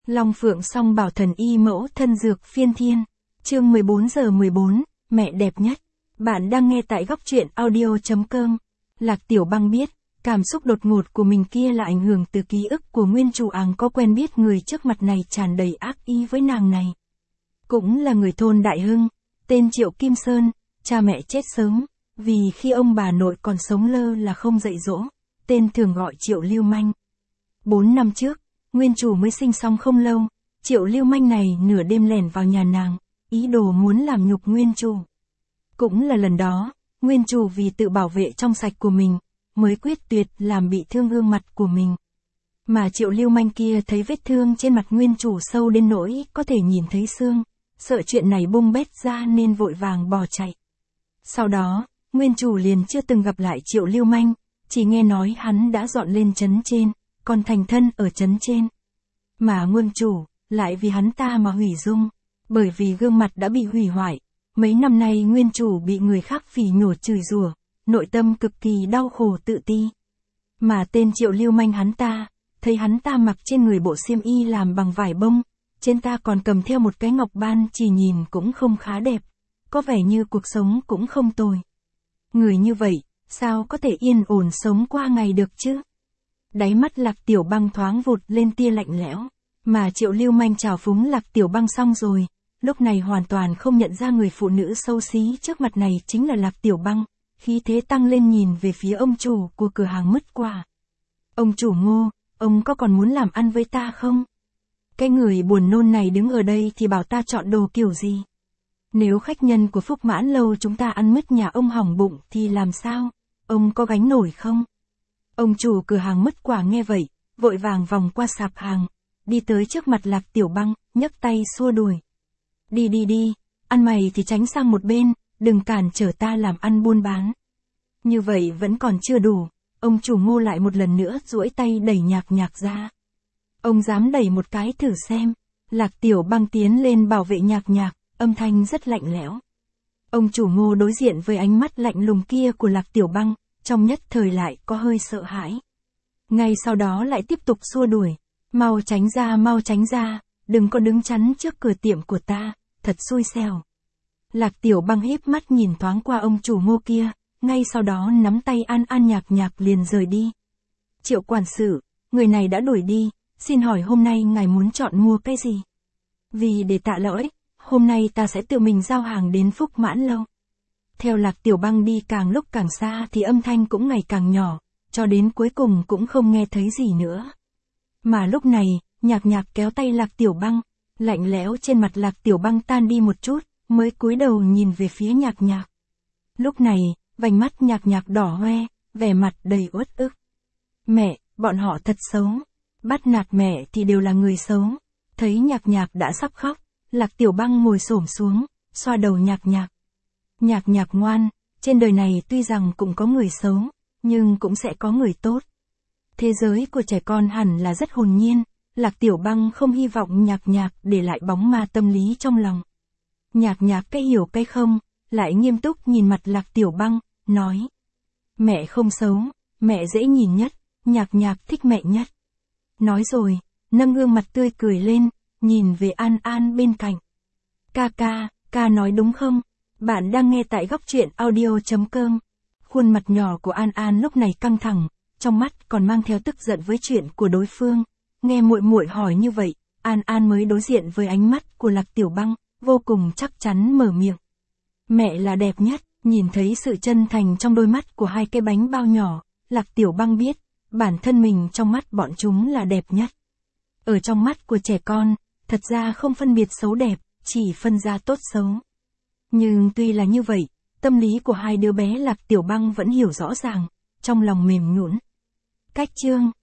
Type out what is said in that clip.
Long Phượng Song Bảo Thần Y Mẫu Thân Dược Phiên Thiên. Chương 14/14, mẹ đẹp nhất. Bạn đang nghe tại góc truyện audio.com. Lạc Tiểu Băng biết, cảm xúc đột ngột của mình kia là ảnh hưởng từ ký ức của nguyên chủ áng có quen biết người trước mặt này tràn đầy ác ý với nàng này. Cũng là người thôn Đại Hưng, tên Triệu Kim Sơn, cha mẹ chết sớm, vì khi ông bà nội còn sống lơ là không dạy dỗ, tên thường gọi Triệu Lưu Manh. 4 năm trước, nguyên chủ mới sinh xong không lâu, Triệu Lưu Manh này nửa đêm lẻn vào nhà nàng, ý đồ muốn làm nhục nguyên chủ. Cũng là lần đó, nguyên chủ vì tự bảo vệ trong sạch của mình, mới quyết tuyệt làm bị thương gương mặt của mình. Mà Triệu Lưu Manh kia thấy vết thương trên mặt nguyên chủ sâu đến nỗi có thể nhìn thấy xương, sợ chuyện này bung bét ra nên vội vàng bỏ chạy. Sau đó, nguyên chủ liền chưa từng gặp lại Triệu Lưu Manh, chỉ nghe nói hắn đã dọn lên trấn trên, còn thành thân ở trấn trên. Mà nguyên chủ, lại vì hắn ta mà hủy dung, bởi vì gương mặt đã bị hủy hoại. Mấy năm nay nguyên chủ bị người khác phỉ nhổ chửi rủa, nội tâm cực kỳ đau khổ tự ti. Mà tên Triệu Lưu Manh hắn ta, thấy hắn ta mặc trên người bộ xiêm y làm bằng vải bông, trên ta còn cầm theo một cái ngọc ban chỉ nhìn cũng không khá đẹp, có vẻ như cuộc sống cũng không tồi. Người như vậy, sao có thể yên ổn sống qua ngày được chứ? Đáy mắt Lạc Tiểu Băng thoáng vụt lên tia lạnh lẽo, mà Triệu Lưu Manh trào phúng Lạc Tiểu Băng xong rồi, lúc này hoàn toàn không nhận ra người phụ nữ xấu xí trước mặt này chính là Lạc Tiểu Băng, khí thế tăng lên nhìn về phía ông chủ của cửa hàng mứt quả. Ông chủ Ngô, ông có còn muốn làm ăn với ta không? Cái người buồn nôn này đứng ở đây thì bảo ta chọn đồ kiểu gì? Nếu khách nhân của Phúc Mãn Lâu chúng ta ăn mứt nhà ông hỏng bụng thì làm sao? Ông có gánh nổi không? Ông chủ cửa hàng mứt quả nghe vậy, vội vàng vòng qua sạp hàng, đi tới trước mặt Lạc Tiểu Băng, nhấc tay xua đuổi. Đi, ăn mày thì tránh sang một bên, đừng cản trở ta làm ăn buôn bán. Như vậy vẫn còn chưa đủ, ông chủ Ngô lại một lần nữa duỗi tay đẩy Nhạc Nhạc ra. Ông dám đẩy một cái thử xem. Lạc Tiểu Băng tiến lên bảo vệ Nhạc Nhạc, âm thanh rất lạnh lẽo. Ông chủ Ngô đối diện với ánh mắt lạnh lùng kia của Lạc Tiểu Băng, trong nhất thời lại có hơi sợ hãi. Ngay sau đó lại tiếp tục xua đuổi. Mau tránh ra, đừng có đứng chắn trước cửa tiệm của ta, thật xui xẻo. Lạc Tiểu Băng híp mắt nhìn thoáng qua ông chủ Ngô kia, ngay sau đó nắm tay An Nhạc Nhạc liền rời đi. Triệu quản sự, người này đã đuổi đi, xin hỏi hôm nay ngài muốn chọn mua cái gì? Vì để tạ lỗi, hôm nay ta sẽ tự mình giao hàng đến Phúc Mãn Lâu. Theo Lạc Tiểu Băng đi càng lúc càng xa thì âm thanh cũng ngày càng nhỏ, cho đến cuối cùng cũng không nghe thấy gì nữa. Mà lúc này, Nhạc Nhạc kéo tay Lạc Tiểu Băng, lạnh lẽo trên mặt Lạc Tiểu Băng tan đi một chút, mới cúi đầu nhìn về phía Nhạc Nhạc. Lúc này, vành mắt Nhạc Nhạc đỏ hoe, vẻ mặt đầy uất ức. Mẹ, bọn họ thật xấu. Bắt nạt mẹ thì đều là người xấu. Thấy Nhạc Nhạc đã sắp khóc, Lạc Tiểu Băng ngồi xổm xuống, xoa đầu Nhạc Nhạc. Nhạc Nhạc ngoan, trên đời này tuy rằng cũng có người xấu, nhưng cũng sẽ có người tốt. Thế giới của trẻ con hẳn là rất hồn nhiên, Lạc Tiểu Băng không hy vọng Nhạc Nhạc để lại bóng ma tâm lý trong lòng. Nhạc Nhạc cái hiểu cái không, lại nghiêm túc nhìn mặt Lạc Tiểu Băng, nói. Mẹ không xấu, mẹ dễ nhìn nhất, Nhạc Nhạc thích mẹ nhất. Nói rồi, nâng gương mặt tươi cười lên, nhìn về An bên cạnh. Ca nói đúng không? Bạn đang nghe tại góc truyện audio.com. Khuôn mặt nhỏ của An lúc này căng thẳng, trong mắt còn mang theo tức giận với chuyện của đối phương. Nghe muội muội hỏi như vậy, An mới đối diện với ánh mắt của Lạc Tiểu Băng, vô cùng chắc chắn mở miệng. Mẹ là đẹp nhất, nhìn thấy sự chân thành trong đôi mắt của hai cái bánh bao nhỏ, Lạc Tiểu Băng biết, bản thân mình trong mắt bọn chúng là đẹp nhất. Ở trong mắt của trẻ con, thật ra không phân biệt xấu đẹp, chỉ phân ra tốt xấu. Nhưng tuy là như vậy, tâm lý của hai đứa bé Lạc Tiểu Băng vẫn hiểu rõ ràng, trong lòng mềm nhũn. Cách chương